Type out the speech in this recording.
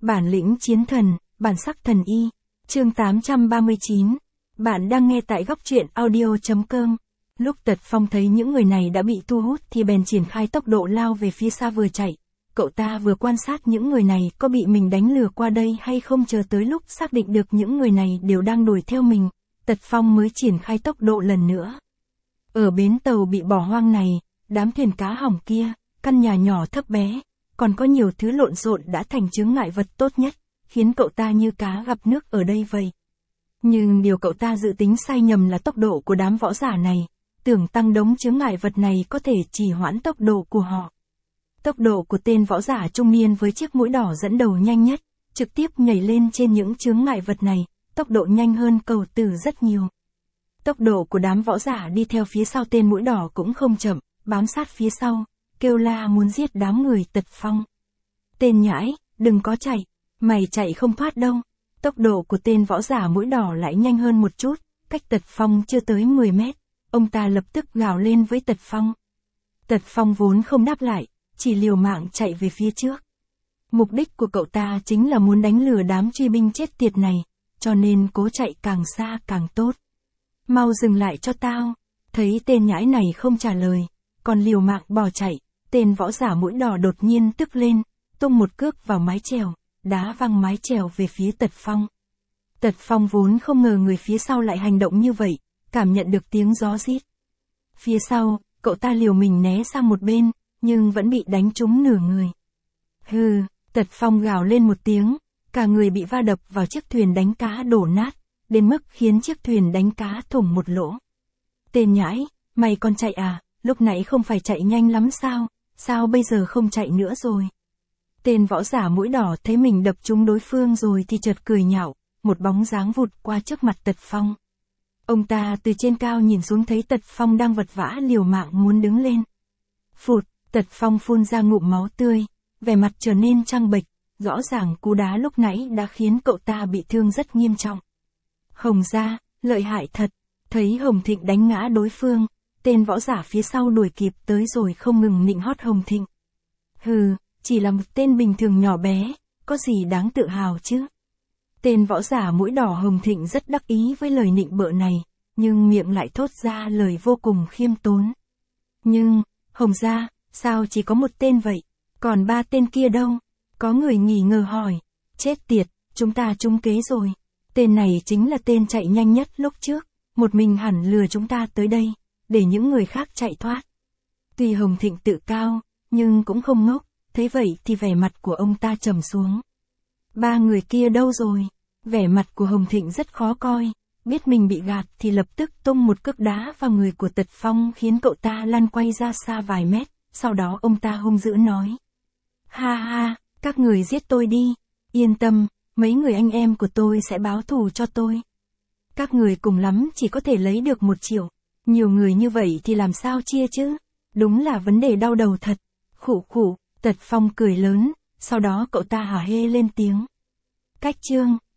Bản lĩnh chiến thần, bản sắc thần y. Chương 839. Bạn đang nghe tại góc truyện audio.com. Lúc Tật Phong thấy những người này đã bị thu hút thì bèn triển khai tốc độ lao về phía xa vừa chạy. Cậu ta vừa quan sát những người này có bị mình đánh lừa qua đây hay không, chờ tới lúc xác định được những người này đều đang đuổi theo mình, Tật Phong mới triển khai tốc độ lần nữa. Ở bến tàu bị bỏ hoang này, đám thuyền cá hỏng kia, căn nhà nhỏ thấp bé, còn có nhiều thứ lộn xộn đã thành chướng ngại vật tốt nhất, khiến cậu ta như cá gặp nước ở đây vậy. Nhưng điều cậu ta dự tính sai nhầm là tốc độ của đám võ giả này, tưởng tăng đống chướng ngại vật này có thể trì hoãn tốc độ của họ. Tốc độ của tên võ giả trung niên với chiếc mũi đỏ dẫn đầu nhanh nhất, trực tiếp nhảy lên trên những chướng ngại vật này, tốc độ nhanh hơn cầu tử rất nhiều. Tốc độ của đám võ giả đi theo phía sau tên mũi đỏ cũng không chậm, bám sát phía sau, kêu la muốn giết đám người Tật Phong. Tên nhãi, đừng có chạy, mày chạy không thoát đâu. Tốc độ của tên võ giả mũi đỏ lại nhanh hơn một chút, cách Tật Phong chưa tới 10 mét, ông ta lập tức gào lên với Tật Phong. Tật Phong vốn không đáp lại, chỉ liều mạng chạy về phía trước. Mục đích của cậu ta chính là muốn đánh lừa đám truy binh chết tiệt này, cho nên cố chạy càng xa càng tốt. Mau dừng lại cho tao. Thấy tên nhãi này không trả lời, còn liều mạng bỏ chạy, tên võ giả mũi đỏ đột nhiên tức lên, tung một cước vào mái chèo, đá văng mái chèo về phía Tật Phong. Tật Phong vốn không ngờ người phía sau lại hành động như vậy, cảm nhận được tiếng gió rít phía sau, cậu ta liều mình né sang một bên, nhưng vẫn bị đánh trúng nửa người. Hừ, Tật Phong gào lên một tiếng, cả người bị va đập vào chiếc thuyền đánh cá đổ nát, đến mức khiến chiếc thuyền đánh cá thủng một lỗ. Tên nhãi, mày còn chạy à, lúc nãy không phải chạy nhanh lắm sao, sao bây giờ không chạy nữa rồi? Tên võ giả mũi đỏ thấy mình đập trúng đối phương rồi thì chợt cười nhạo, một bóng dáng vụt qua trước mặt Tật Phong. Ông ta từ trên cao nhìn xuống thấy Tật Phong đang vật vã liều mạng muốn đứng lên. Phụt, Tật Phong phun ra ngụm máu tươi, vẻ mặt trở nên trắng bệch, rõ ràng cú đá lúc nãy đã khiến cậu ta bị thương rất nghiêm trọng. Hồng gia, lợi hại thật. Thấy Hồng Thịnh đánh ngã đối phương, tên võ giả phía sau đuổi kịp tới rồi không ngừng nịnh hót Hồng Thịnh. Hừ, chỉ là một tên bình thường nhỏ bé, có gì đáng tự hào chứ? Tên võ giả mũi đỏ Hồng Thịnh rất đắc ý với lời nịnh bợ này, nhưng miệng lại thốt ra lời vô cùng khiêm tốn. Nhưng, Hồng gia, sao chỉ có một tên vậy? Còn ba tên kia đâu? Có người nghi ngờ hỏi. Chết tiệt, chúng ta trúng kế rồi. Tên này chính là tên chạy nhanh nhất lúc trước, một mình hẳn lừa chúng ta tới đây, để những người khác chạy thoát. Tuy Hồng Thịnh tự cao, nhưng cũng không ngốc, thấy vậy thì vẻ mặt của ông ta trầm xuống. Ba người kia đâu rồi? Vẻ mặt của Hồng Thịnh rất khó coi, biết mình bị gạt thì lập tức tung một cước đá vào người của Tật Phong khiến cậu ta lăn quay ra xa vài mét, sau đó ông ta hung dữ nói. Ha ha, các người giết tôi đi, yên tâm, mấy người anh em của tôi sẽ báo thù cho tôi. Các người cùng lắm chỉ có thể lấy được 1 triệu, nhiều người như vậy thì làm sao chia chứ? Đúng là vấn đề đau đầu thật. Khụ khụ, Tật Phong cười lớn, sau đó cậu ta hả hê lên tiếng. Cách chương